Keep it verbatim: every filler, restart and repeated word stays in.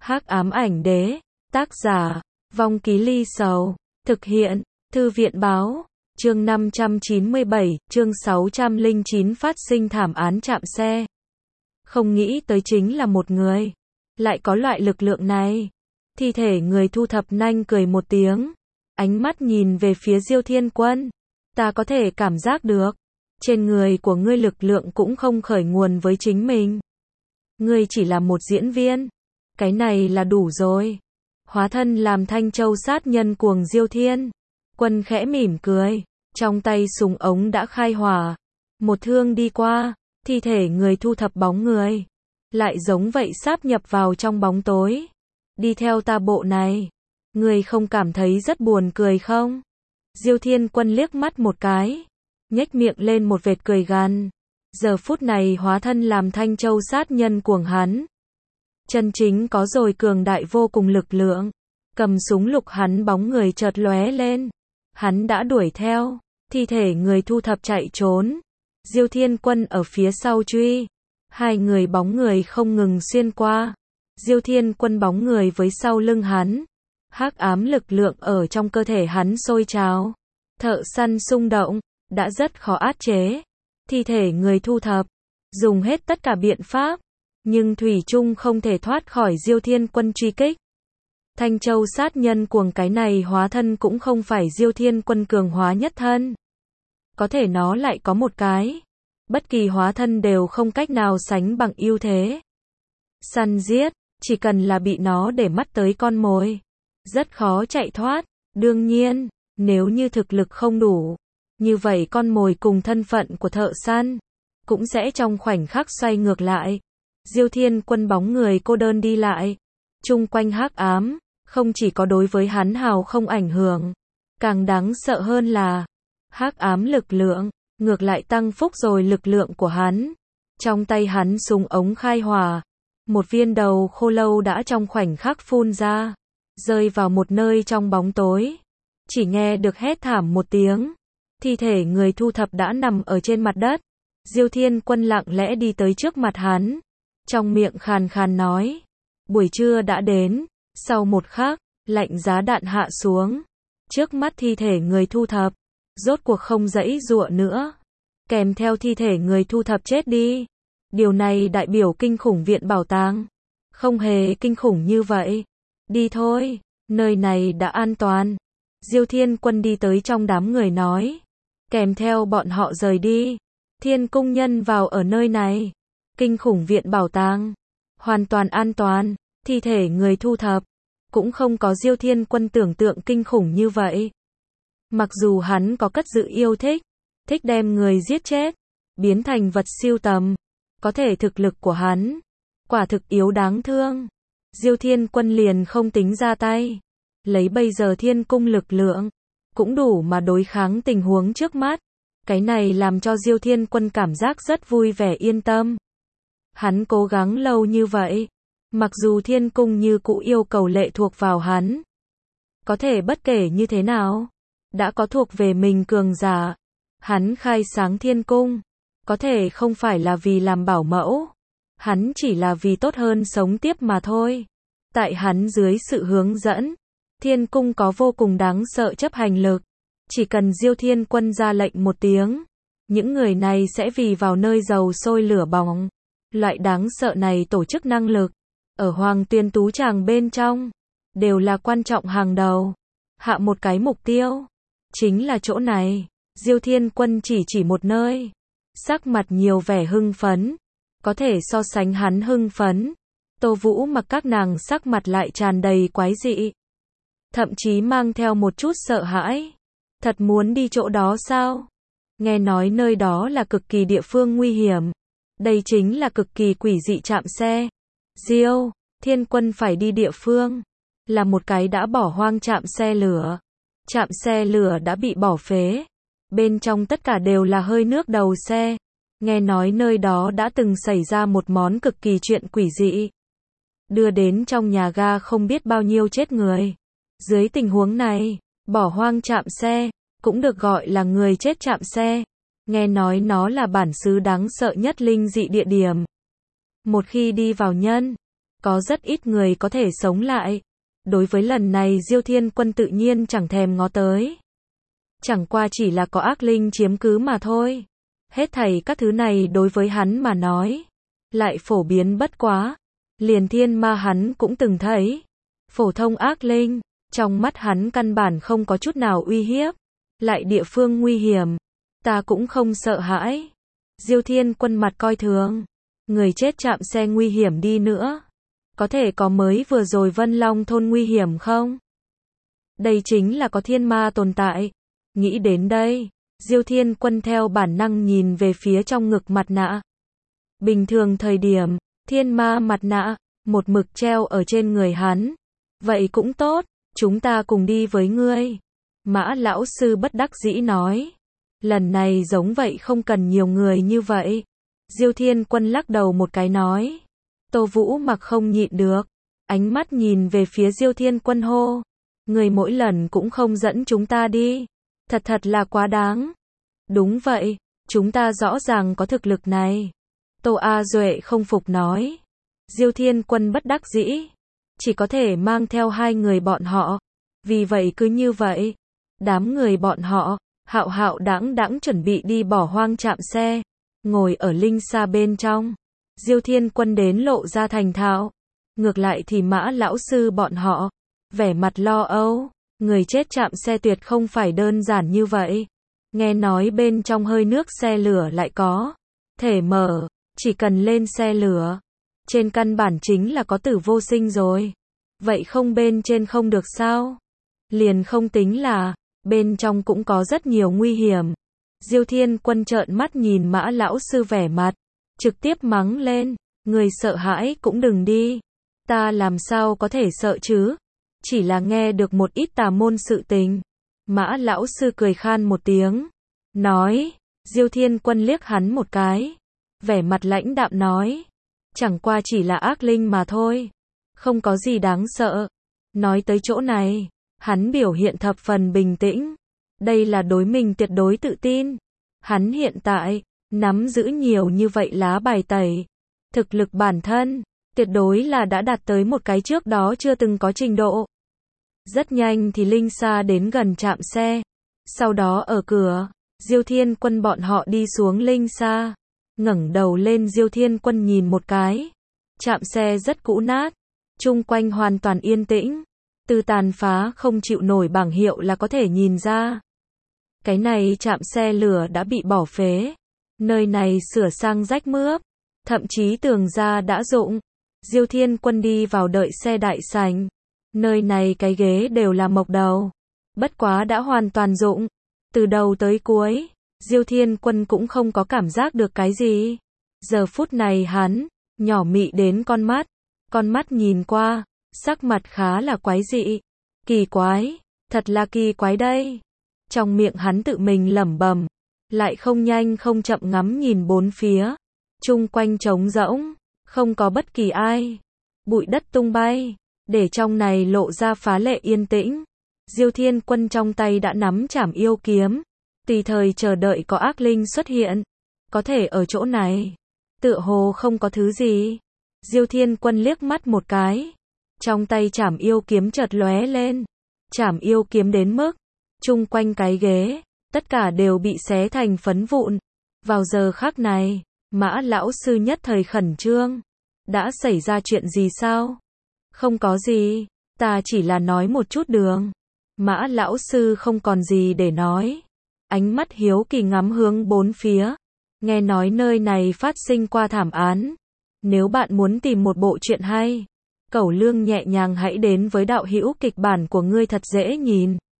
Hắc ám ảnh đế, tác giả, Vong Ký Ly Sầu, thực hiện, Thư viện báo, chương năm trăm chín mươi bảy, chương sáu trăm lẻ chín phát sinh thảm án chạm xe. Không nghĩ tới chính là một người, lại có loại lực lượng này. Thi thể người thu thập nhanh cười một tiếng, ánh mắt nhìn về phía Diêu Thiên Quân. Ta có thể cảm giác được, trên người của ngươi lực lượng cũng không khởi nguồn với chính mình. Ngươi chỉ là một diễn viên, cái này là đủ rồi. Hóa thân làm Thanh Châu sát nhân cuồng Diêu Thiên Quân khẽ mỉm cười, trong tay súng ống đã khai hỏa, một thương đi qua, thi thể người thu thập bóng người, lại giống vậy sáp nhập vào trong bóng tối. Đi theo ta bộ này, ngươi không cảm thấy rất buồn cười không? Diêu Thiên Quân liếc mắt một cái, nhếch miệng lên một vệt cười gằn. Giờ phút này hóa thân làm Thanh Châu sát nhân cuồng hắn, chân chính có rồi cường đại vô cùng lực lượng. Cầm súng lục hắn bóng người chợt lóe lên, hắn đã đuổi theo, thi thể người thu thập chạy trốn. Diêu Thiên Quân ở phía sau truy, hai người bóng người không ngừng xuyên qua. Diêu Thiên Quân bóng người với sau lưng hắn, hắc ám lực lượng ở trong cơ thể hắn sôi trào. Thợ săn xung động, đã rất khó áp chế. Thi thể người thu thập, dùng hết tất cả biện pháp, nhưng thủy chung không thể thoát khỏi Diêu Thiên Quân truy kích. Thanh Châu sát nhân cuồng cái này hóa thân cũng không phải Diêu Thiên Quân cường hóa nhất thân. Có thể nó lại có một cái, bất kỳ hóa thân đều không cách nào sánh bằng ưu thế. Săn giết, chỉ cần là bị nó để mắt tới con mồi, rất khó chạy thoát. Đương nhiên, nếu như thực lực không đủ, như vậy con mồi cùng thân phận của thợ săn cũng sẽ trong khoảnh khắc xoay ngược lại. Diêu Thiên Quân bóng người cô đơn đi lại, chung quanh hắc ám, không chỉ có đối với hắn hào không ảnh hưởng, càng đáng sợ hơn là hắc ám lực lượng ngược lại tăng phúc rồi lực lượng của hắn. Trong tay hắn súng ống khai hỏa, một viên đầu khô lâu đã trong khoảnh khắc phun ra, rơi vào một nơi trong bóng tối. Chỉ nghe được hét thảm một tiếng, thi thể người thu thập đã nằm ở trên mặt đất. Diêu Thiên Quân lặng lẽ đi tới trước mặt hắn, trong miệng khàn khàn nói, buổi trưa đã đến. Sau một khắc, lạnh giá đạn hạ xuống, trước mắt thi thể người thu thập rốt cuộc không giãy giụa nữa, kèm theo thi thể người thu thập chết đi. Điều này đại biểu kinh khủng viện bảo tàng không hề kinh khủng như vậy. Đi thôi, nơi này đã an toàn. Diêu Thiên Quân đi tới trong đám người nói, kèm theo bọn họ rời đi. Thiên cung nhân vào ở nơi này, kinh khủng viện bảo tàng hoàn toàn an toàn. Thi thể người thu thập cũng không có Diêu Thiên Quân tưởng tượng kinh khủng như vậy. Mặc dù hắn có cất giữ yêu thích, thích đem người giết chết, biến thành vật siêu tầm, có thể thực lực của hắn quả thực yếu đáng thương. Diêu Thiên Quân liền không tính ra tay, lấy bây giờ thiên cung lực lượng cũng đủ mà đối kháng tình huống trước mắt. Cái này làm cho Diêu Thiên Quân cảm giác rất vui vẻ yên tâm. Hắn cố gắng lâu như vậy, mặc dù thiên cung như cũ yêu cầu lệ thuộc vào hắn, có thể bất kể như thế nào, đã có thuộc về mình cường giả. Hắn khai sáng thiên cung, có thể không phải là vì làm bảo mẫu, hắn chỉ là vì tốt hơn sống tiếp mà thôi. Tại hắn dưới sự hướng dẫn, thiên cung có vô cùng đáng sợ chấp hành lực. Chỉ cần Diêu Thiên Quân ra lệnh một tiếng, những người này sẽ vì vào nơi dầu sôi lửa bỏng. Loại đáng sợ này tổ chức năng lực ở Hoàng Tuyên Tú Tràng bên trong đều là quan trọng hàng đầu. Hạ một cái mục tiêu chính là chỗ này. Diêu Thiên Quân chỉ chỉ một nơi, sắc mặt nhiều vẻ hưng phấn. Có thể so sánh hắn hưng phấn, Tô Vũ Mặc các nàng sắc mặt lại tràn đầy quái dị, thậm chí mang theo một chút sợ hãi. Thật muốn đi chỗ đó sao? Nghe nói nơi đó là cực kỳ địa phương nguy hiểm, đây chính là cực kỳ quỷ dị trạm xe. Diêu Thiên Quân phải đi địa phương là một cái đã bỏ hoang trạm xe lửa. Trạm xe lửa đã bị bỏ phế, bên trong tất cả đều là hơi nước đầu xe. Nghe nói nơi đó đã từng xảy ra một món cực kỳ chuyện quỷ dị, đưa đến trong nhà ga không biết bao nhiêu chết người. Dưới tình huống này, bỏ hoang trạm xe cũng được gọi là người chết trạm xe. Nghe nói nó là bản xứ đáng sợ nhất linh dị địa điểm. Một khi đi vào nhân có rất ít người có thể sống lại. Đối với lần này Diêu Thiên Quân tự nhiên chẳng thèm ngó tới. Chẳng qua chỉ là có ác linh chiếm cứ mà thôi. Hết thảy các thứ này đối với hắn mà nói, lại phổ biến bất quá. Liền thiên ma hắn cũng từng thấy. Phổ thông ác linh, trong mắt hắn căn bản không có chút nào uy hiếp. Lại địa phương nguy hiểm, ta cũng không sợ hãi. Diêu Thiên Quân mặt coi thường. Người chết chạm xe nguy hiểm đi nữa. Có thể có mới vừa rồi Vân Long thôn nguy hiểm không? Đây chính là có thiên ma tồn tại. Nghĩ đến đây, Diêu Thiên Quân theo bản năng nhìn về phía trong ngực mặt nạ. Bình thường thời điểm, thiên ma mặt nạ, một mực treo ở trên người hắn. Vậy cũng tốt, chúng ta cùng đi với ngươi. Mã lão sư bất đắc dĩ nói. Lần này giống vậy không cần nhiều người như vậy. Diêu Thiên Quân lắc đầu một cái nói. Tô Vũ Mặc không nhịn được. Ánh mắt nhìn về phía Diêu Thiên Quân hô. Người mỗi lần cũng không dẫn chúng ta đi. Thật thật là quá đáng. Đúng vậy, chúng ta rõ ràng có thực lực này. Tô A Duệ không phục nói. Diêu Thiên Quân bất đắc dĩ. Chỉ có thể mang theo hai người bọn họ. Vì vậy cứ như vậy. Đám người bọn họ, hạo hạo đãng đãng chuẩn bị đi bỏ hoang trạm xe. Ngồi ở linh xa bên trong. Diêu Thiên Quân đến lộ ra thành thạo. Ngược lại thì Mã lão sư bọn họ, vẻ mặt lo âu. Người chết chạm xe tuyệt không phải đơn giản như vậy. Nghe nói bên trong hơi nước xe lửa lại có thể mở. Chỉ cần lên xe lửa, trên căn bản chính là có tử vô sinh rồi. Vậy không bên trên không được sao? Liền không tính là bên trong cũng có rất nhiều nguy hiểm. Diêu Thiên Quân trợn mắt nhìn Mã lão sư vẻ mặt, trực tiếp mắng lên, người sợ hãi cũng đừng đi. Ta làm sao có thể sợ chứ? Chỉ là nghe được một ít tà môn sự tình. Mã lão sư cười khan một tiếng, nói. Diêu Thiên Quân liếc hắn một cái, vẻ mặt lãnh đạm nói, chẳng qua chỉ là ác linh mà thôi, không có gì đáng sợ. Nói tới chỗ này, hắn biểu hiện thập phần bình tĩnh. Đây là đối mình tuyệt đối tự tin. Hắn hiện tại nắm giữ nhiều như vậy lá bài tẩy, thực lực bản thân tuyệt đối là đã đạt tới một cái trước đó chưa từng có trình độ. Rất nhanh thì linh xa đến gần trạm xe. Sau đó ở cửa, Diêu Thiên Quân bọn họ đi xuống linh xa. Ngẩng đầu lên Diêu Thiên Quân nhìn một cái. Trạm xe rất cũ nát, chung quanh hoàn toàn yên tĩnh. Từ tàn phá không chịu nổi bảng hiệu là có thể nhìn ra. Cái này trạm xe lửa đã bị bỏ phế. Nơi này sửa sang rách mướp, thậm chí tường ra đã rụng. Diêu Thiên Quân đi vào đợi xe đại sảnh. Nơi này cái ghế đều là mộc đầu, bất quá đã hoàn toàn rụng. Từ đầu tới cuối, Diêu Thiên Quân cũng không có cảm giác được cái gì. Giờ phút này hắn, nhỏ mị đến con mắt. Con mắt nhìn qua, sắc mặt khá là quái dị. Kỳ quái, thật là kỳ quái đây. Trong miệng hắn tự mình lẩm bẩm, lại không nhanh không chậm ngắm nhìn bốn phía. Chung quanh trống rỗng, không có bất kỳ ai. Bụi đất tung bay, để trong này lộ ra phá lệ yên tĩnh. Diêu Thiên Quân trong tay đã nắm trảm yêu kiếm, tùy thời chờ đợi có ác linh xuất hiện. Có thể ở chỗ này, tựa hồ không có thứ gì. Diêu Thiên Quân liếc mắt một cái, trong tay trảm yêu kiếm chợt lóe lên. Trảm yêu kiếm đến mức chung quanh cái ghế, tất cả đều bị xé thành phấn vụn. Vào giờ khắc này, Mã lão sư nhất thời khẩn trương. Đã xảy ra chuyện gì sao? Không có gì, ta chỉ là nói một chút đường. Mã lão sư không còn gì để nói. Ánh mắt hiếu kỳ ngắm hướng bốn phía. Nghe nói nơi này phát sinh qua thảm án. Nếu bạn muốn tìm một bộ truyện hay, Cẩu Lương nhẹ nhàng hãy đến với đạo hữu kịch bản của ngươi thật dễ nhìn.